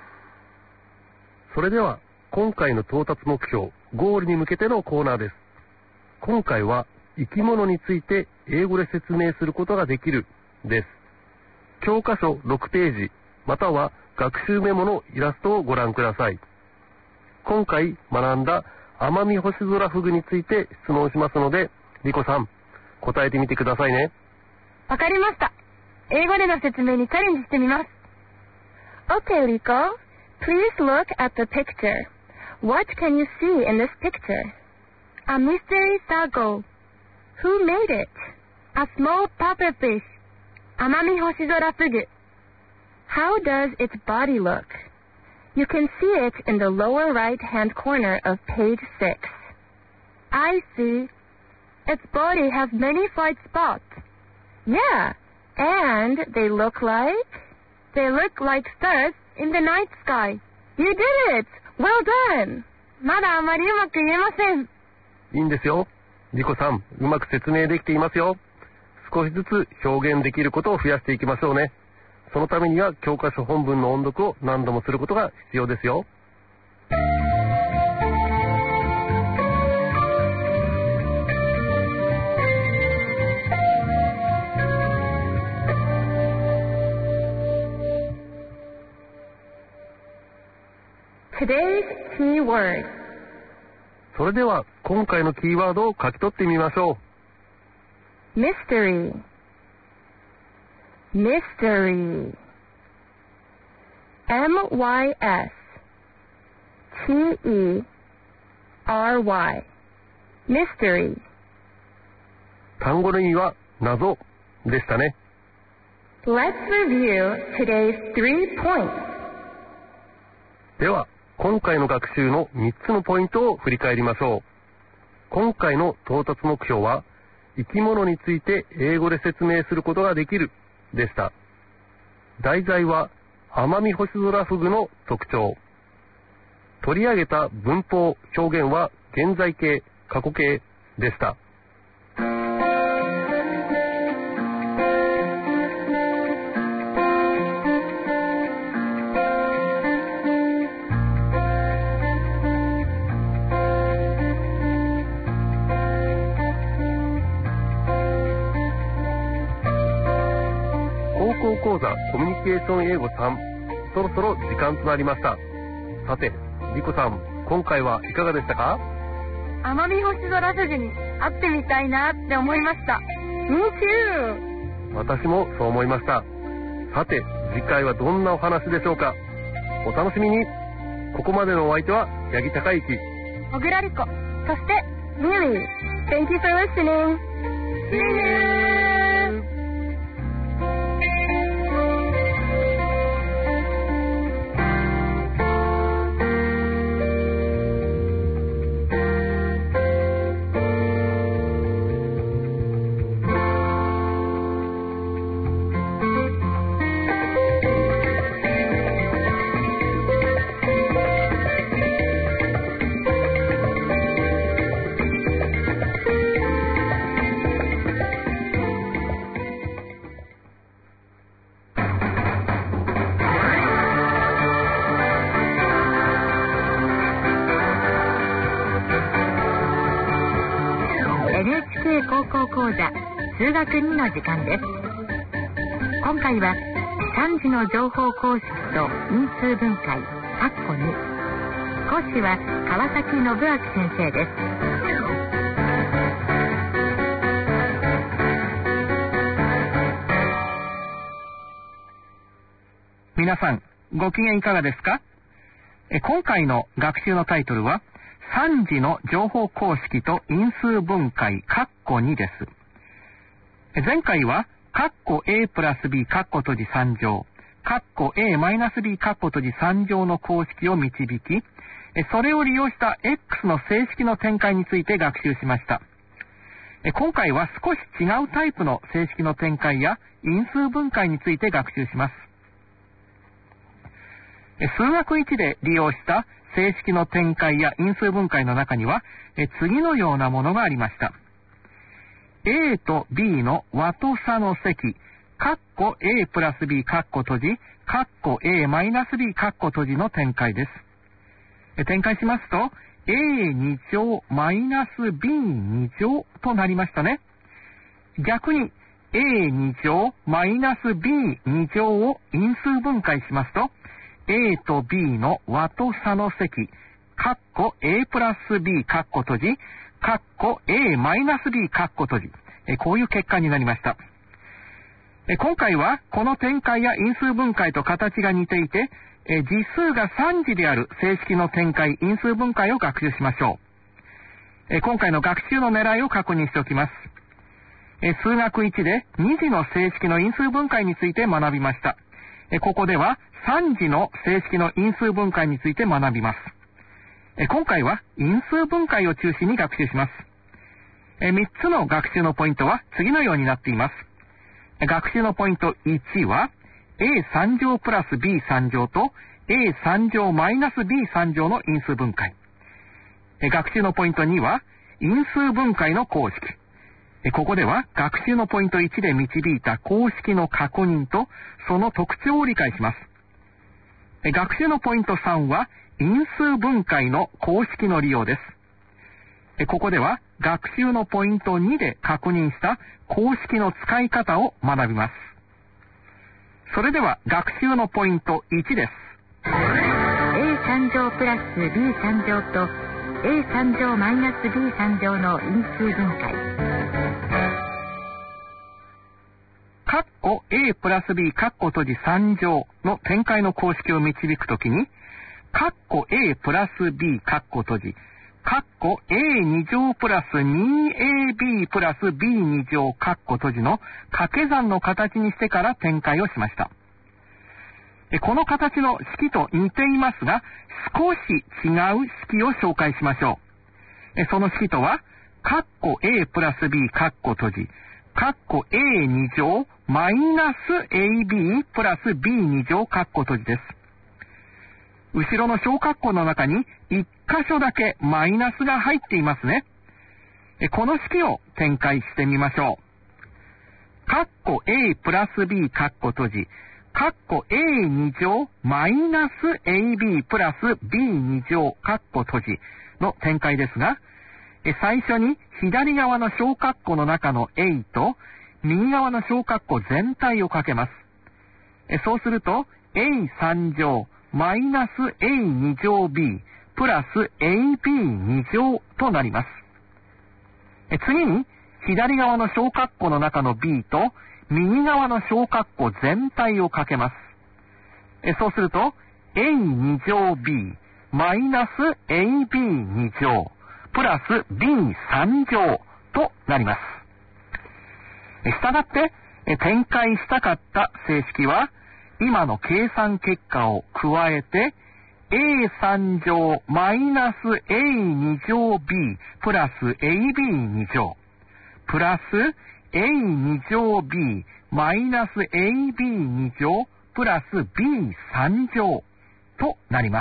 それでは、今回の到達目標、ゴールに向けてのコーナーです。今回は、生き物について英語で説明することができる、です。教科書6ページ、または学習メモのイラストをご覧ください。今回学んだアマミホシゾラフグについて質問しますので、リコさん、答えてみてくださいね。 わかりました。英語での説明にチャレンジしてみます。Okay, Rico. Please look at the picture. What can you see in this picture? A mystery circle. Who made it? A small pufferfish. Amami Hoshizora fugu. How does its body look? You can see it in the lower right-hand corner of page 6. I see. Its body has many white spots. Yeah, and they look like stars in the night sky. You did it! Well done! まだあまりうまく言えません。 いいんですよ。リコさん、うまく説明できていますよ。少しずつ表現できることを増やしていきましょうね。そのためには教科書本文の音読を何度もすることが必要ですよ。 Today's key word. それでは今回のキーワードを書き取ってみましょう。Mystery. Mystery. M-Y-S-T-E-R-Y. Mystery. 単語の意味は謎でしたね。 Let's review today's 3 points. では、今回の学習の3つのポイントを振り返りましょう。今回の到達目標は、生き物について英語で説明することができるでした。題材はアマミホシゾラフグの特徴。取り上げた文法、表現は現在形、過去形でした。講座コミュニケーション英語3、そろそろ時間となりました。さて、リコさん、今回はいかがでしたか？ アマミホシゾラフグに会ってみたいなって思いました。Me too! 私もそう思いました。さて、次回はどんなお話でしょうか？お楽しみに。ここまでのお相手は八木隆之、 小倉理子、そしてミリー。Thank you for listening. See you! 「 NHK 高校講座数学2の時間です。今回は3次の乗法公式と因数分解括弧2、講師は川崎信明先生です。 皆さんご機嫌いかがですか？今回の学習のタイトルは3次の乗法公式と因数分解括弧2です。前回は括弧 a プラス b 括弧閉じ3乗括弧 a マイナス b 括弧閉じ3乗の公式を導き、それを利用した x の整式の展開について学習しました。今回は少し違うタイプの整式の展開や因数分解について学習します。数学1で利用した整式の展開や因数分解の中には次のようなものがありました。A と B の和と差の積括弧 A プラス B 括弧閉じ括弧 A マイナス B 括弧閉じの展開です。展開しますと A2 乗マイナス B2 乗となりましたね。逆に A2 乗マイナス B2 乗を因数分解しますとA と B の和と差の積括弧 A プラス B 括弧閉じ括弧 A マイナス B 括弧閉じ、こういう結果になりました。今回はこの展開や因数分解と形が似ていて実数が3次である整式の展開因数分解を学習しましょう。今回の学習の狙いを確認しておきます。数学1で2次の整式の因数分解について学びました。ここでは3次の整式の因数分解について学びます。今回は因数分解を中心に学習します。3つの学習のポイントは次のようになっています。学習のポイント1は A3 乗プラス B3 乗と A3 乗マイナス B3 乗の因数分解。学習のポイント2は因数分解の公式。ここでは学習のポイント1で導いた公式の確認とその特徴を理解します。学習のポイント3は因数分解の公式の利用です。ここでは学習のポイント2で確認した公式の使い方を学びます。それでは学習のポイント1です。 A3 乗プラス B3 乗と A3 乗マイナス B3 乗の因数分解。 括弧 A プラス B 括弧閉じ3乗の展開の公式を導くときに括弧 A プラス B 括弧閉じ括弧 A2 乗プラス 2AB プラス B2 乗括弧閉じの掛け算の形にしてから展開をしました。この形の式と似ていますが少し違う式を紹介しましょう。その式とは括弧 A プラス B 括弧閉じ括弧 A2 乗マイナス AB プラス B2 乗括弧閉じです。後ろの小括弧の中に1箇所だけマイナスが入っていますね。この式を展開してみましょう。括弧 A プラス B 括弧閉じ括弧 A2 乗マイナス AB プラス B2 乗括弧閉じの展開ですが最初に左側の小括弧の中の A と右側の小括弧全体をかけます。そうすると A3 乗マイナス A2 乗 B プラス AB2 乗となります。次に左側の小括弧の中の B と右側の小括弧全体をかけます。そうすると A2 乗 B マイナス AB2 乗プラス B3 乗となります。したがって展開したかった整式は今の計算結果を加えて A3 乗マイナス A2 乗 B プラス AB2 乗プラス A2 乗 B マイナス AB2 乗プラス B3 乗となります。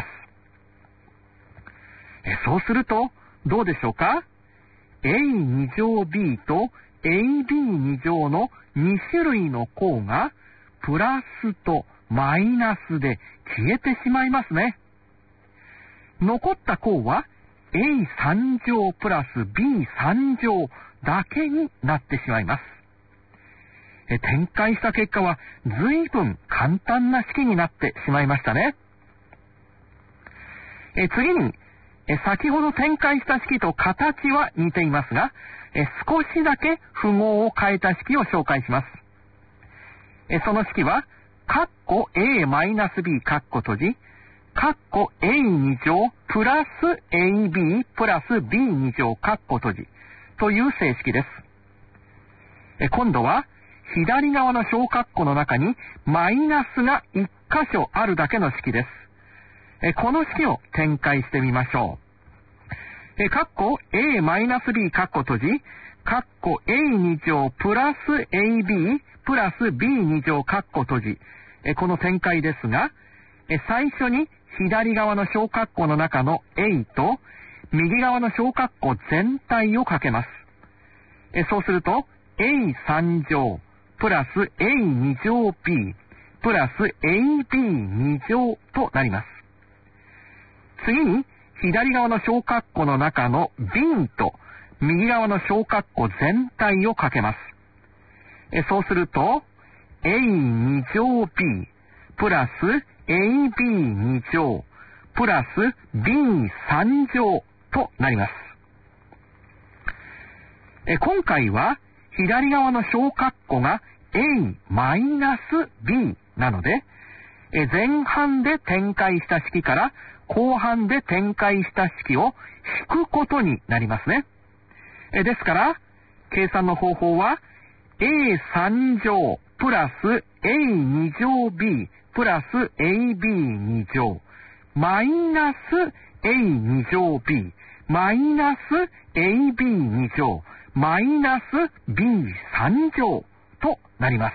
そうするとどうでしょうか？ A2 乗 B と AB2 乗の2種類の項がプラスとマイナスで消えてしまいますね。残った項は A3 乗プラス B3 乗だけになってしまいます。展開した結果は随分簡単な式になってしまいましたね。次に、先ほど展開した式と形は似ていますが、少しだけ符号を変えた式を紹介します。その式は、A-B A2 乗プラス AB プラス B2 乗という整式です。今度は、左側の小括弧の中にマイナスが1箇所あるだけの式です。この式を展開してみましょう。A-B A2 乗プラス AB プラス B2 乗この展開ですが、最初に左側の小括弧の中の A と右側の小括弧全体をかけます。そうすると A3 乗プラス A2 乗 B プラス AB2 乗となります。次に左側の小括弧の中の B と右側の小括弧全体をかけます。そうすると A2 乗 B プラス AB2 乗プラス B3 乗となります。今回は左側の小括弧が A-B なので、前半で展開した式から後半で展開した式を引くことになりますね。ですから、計算の方法は A3 乗プラス A2 乗 B プラス AB2 乗マイナス A2 乗 B マイナス AB2 乗マイナス B3 乗となります。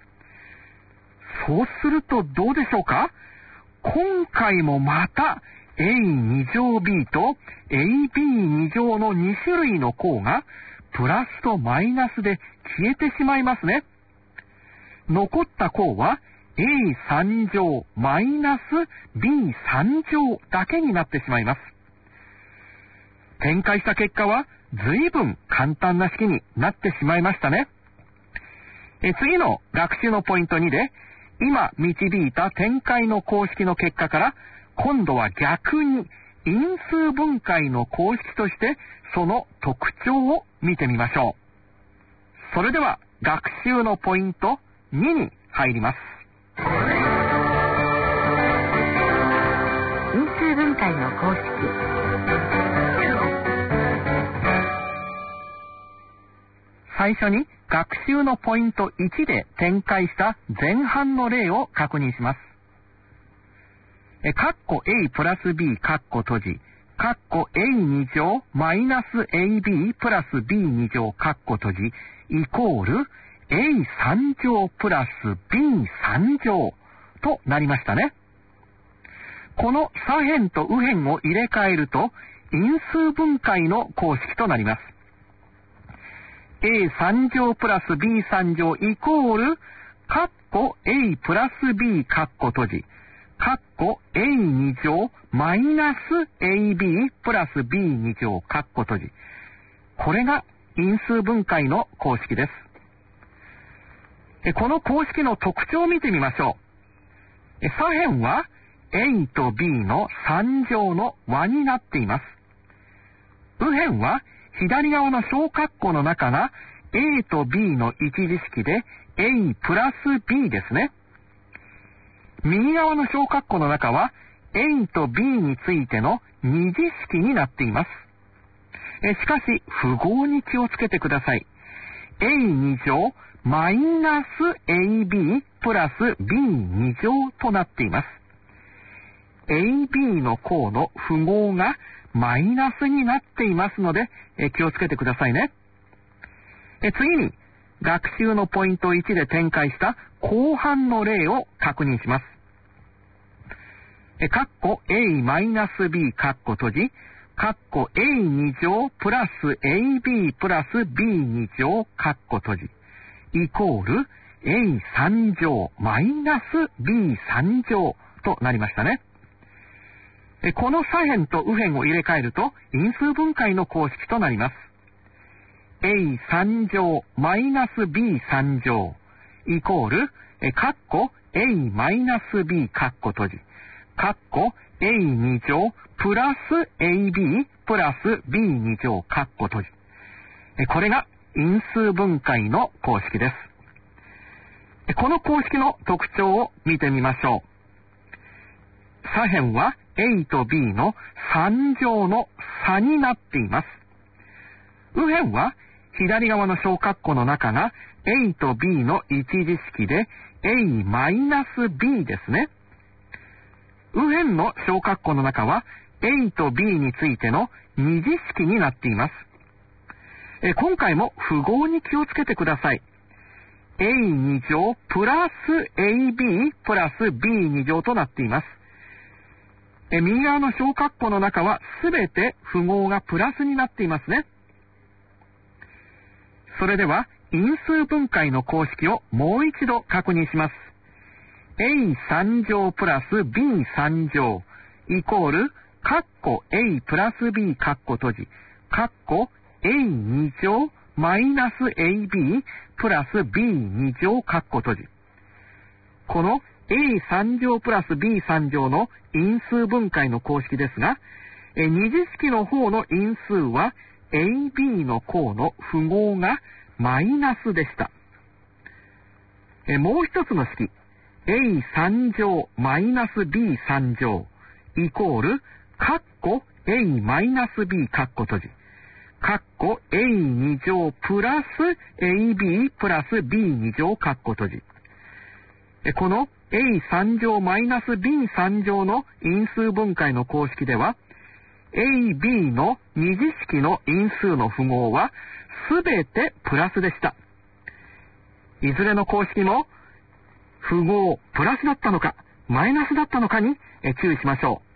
そうするとどうでしょうか？今回もまた A2 乗 B と AB2 乗の2種類の項がプラスとマイナスで消えてしまいますね。残った項は A3 乗マイナス B3 乗だけになってしまいます。展開した結果は随分簡単な式になってしまいましたね。次の学習のポイント2で、今導いた展開の公式の結果から、今度は逆に因数分解の公式としてその特徴を見てみましょう。それでは学習のポイント2に入ります。 因数分解の公式。 最初に学習のポイント1で展開した前半の例を確認します。A プラス B A2 乗マイナス AB プラス B2 乗イコール A3 乗プラス B3 乗となりましたね。この左辺と右辺を入れ替えると因数分解の公式となります。A3 乗プラス B3 乗イコールA プラス B A2 乗マイナス AB プラス B2 乗これが因数分解の公式です。この公式の特徴を見てみましょう。左辺は A と B の3乗の和になっています。右辺は左側の小括弧の中が A と B の一次式で A プラス B ですね。右側の小括弧の中は A と B についての二次式になっています。しかし符号に気をつけてください。A2 乗マイナス AB プラス B2 乗となっています。AB の項の符号がマイナスになっていますので、気をつけてくださいね。次に、学習のポイント1で展開した後半の例を確認します。A-B A2 乗プラス AB プラス B2 乗イコール A3 乗マイナス B3 乗となりましたね。 この左辺と右辺を入れ替えると因数分解の公式となります。a3 乗マイナス b3 乗イコールカッコ a マイナス b カッコ閉じカッコ a2 乗プラス ab プラス b2 乗カッコ閉じ。これが因数分解の公式です。この公式の特徴を見てみましょう。左辺は a と b の3乗の差になっています。右辺は左側の小括弧の中が a と b の一次式で a マイナス b ですね。右辺の小括弧の中は a と b についての二次式になっています。今回も符号に気をつけてください。a2 乗プラス ab プラス b2 乗となっています。右側の小括弧の中はすべて符号がプラスになっていますね。それでは因数分解の公式をもう一度確認します。a3 乗プラス b3 乗イコールカッコ a プラス b カッコ閉じカッコ a2 乗マイナス ab プラス b2 乗カッコ閉じ。この a3 乗プラス b3 乗の因数分解の公式ですが、二次式の方の因数は ab の項の符号がマイナスでした。もう一つの式 a3 乗マイナス b3 乗イコールカッコ a マイナス b カッコ閉じカッコ a2 乗プラス ab プラス b2 乗カッコ閉じ。この a3 乗マイナス b3 乗の因数分解の公式では ab の二次式の因数の符号はすべてプラスでした。いずれの公式も符号プラスだったのかマイナスだったのかに注意しましょ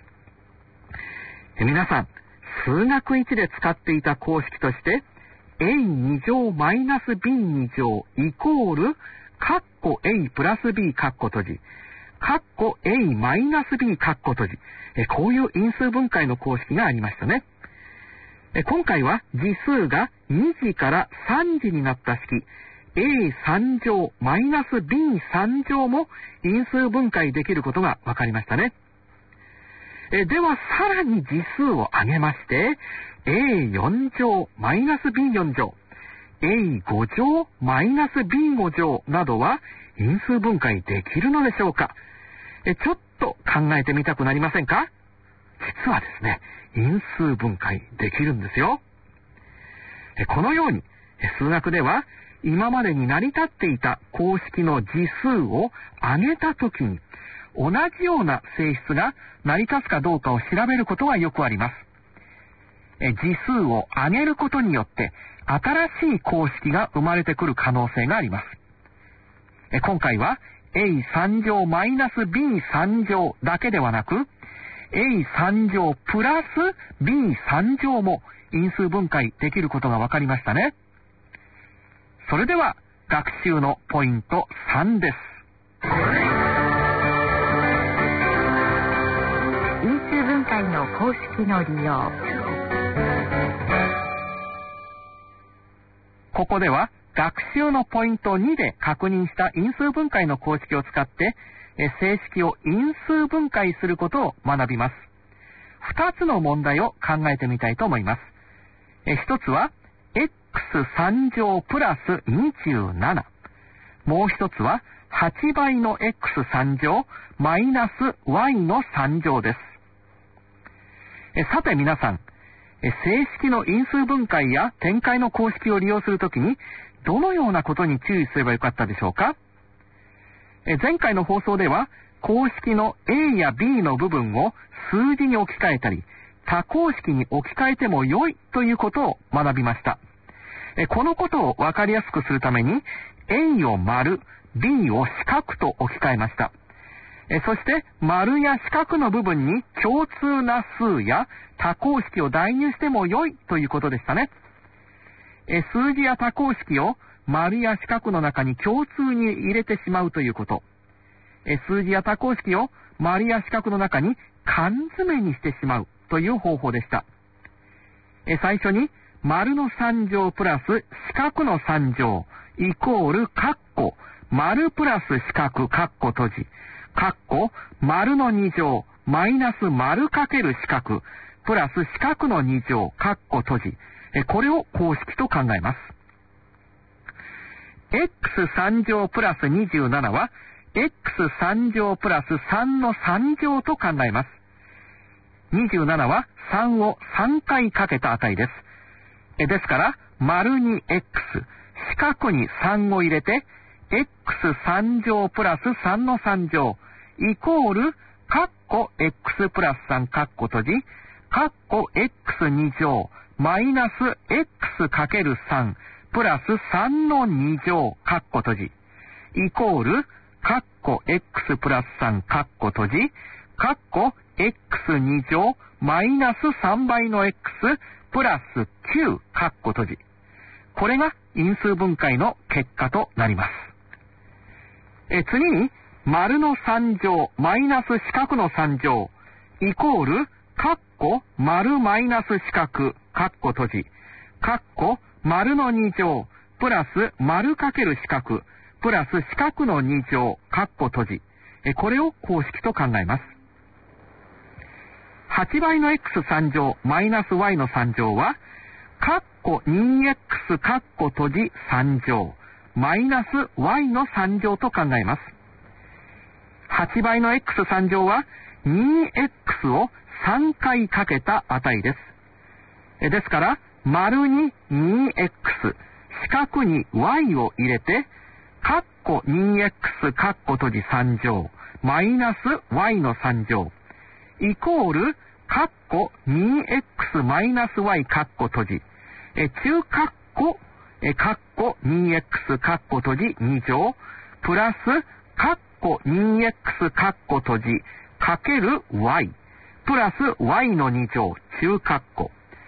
う。皆さん数学1で使っていた公式として a2 乗マイナス b2 乗イコールカッコ a プラス b カッコ閉じカッコ a マイナス b カッコ閉じこういう因数分解の公式がありましたね。今回は次数が2次から3次になった式 a3 乗マイナス b3 乗も因数分解できることが分かりましたね。ではさらに次数を上げまして a4 乗マイナス b4 乗a5 乗マイナス b5 乗などは因数分解できるのでしょうか。ちょっと考えてみたくなりませんか。実はですね因数分解できるんですよ。このように数学では今までに成り立っていた公式の次数を上げたときに同じような性質が成り立つかどうかを調べることはよくあります。次数を上げることによって新しい公式が生まれてくる可能性があります。今回は a3 乗マイナス b3 乗だけではなく a3 乗プラス b3 乗も因数分解できることが分かりましたね。それでは学習のポイント3です。 因数分解の公式の利用。 ここでは学習のポイント2で確認した因数分解の公式を使って整式を因数分解することを学びます。2つの問題を考えてみたいと思います。1つは x3 乗プラス27。もう1つは8倍の x3 乗マイナス y の3乗です。さて皆さん、整式の因数分解や展開の公式を利用するときにどのようなことに注意すればよかったでしょうか。前回の放送では公式の A や B の部分を数字に置き換えたり多項式に置き換えても良いということを学びました。このことを分かりやすくするために A を丸、B を四角と置き換えました。そして丸や四角の部分に共通な数や多項式を代入しても良いということでしたね。数字や多項式を丸や四角の中に共通に入れてしまうということ。数字や多項式を丸や四角の中に缶詰にしてしまうという方法でした。最初に丸の3乗プラス四角の3乗イコールカッコ丸プラス四角カッコ閉じカッコ丸の2乗マイナス丸かける四角プラス四角の2乗カッコ閉じ、これを公式と考えます。x3 乗プラス27は x3 乗プラス3の3乗と考えます。27は3を3回かけた値です。ですから、丸に x、四角に3を入れて、x3 乗プラス3の3乗、イコール、カッコ x プラス3カッコ閉じ、カッコ x2 乗、マイナス x かける3、プラス3の2乗、カッコ閉じ、イコール、カッコ x プラス3カッコ閉じ、カッコ x2 乗、マイナス3倍の x、プラス9カッコ閉じ。これが因数分解の結果となります。次に、丸の3乗、マイナス四角の3乗、イコール、カッコ丸マイナス四角、カッコ閉じ、カッコ丸の2乗、プラス丸かける四角、プラス四角の2乗、カッコ閉じ。これを公式と考えます。8倍の x3 乗、マイナス y の3乗は、カッコ 2x カッコ閉じ3乗、マイナス y の3乗と考えます。8倍の x3 乗は 2x を3回かけた値です。ですから、丸に 2x、四角に y を入れて、カッコ 2x カッコ閉じ3乗、マイナス y の3乗、イコール、カッコ 2x マイナス y カッコ閉じ、中カッコ、カッコ 2x カッコ閉じ2乗、プラス、カッコ 2x カッコ閉じ、かける y、プラス y の2乗、中カッコ。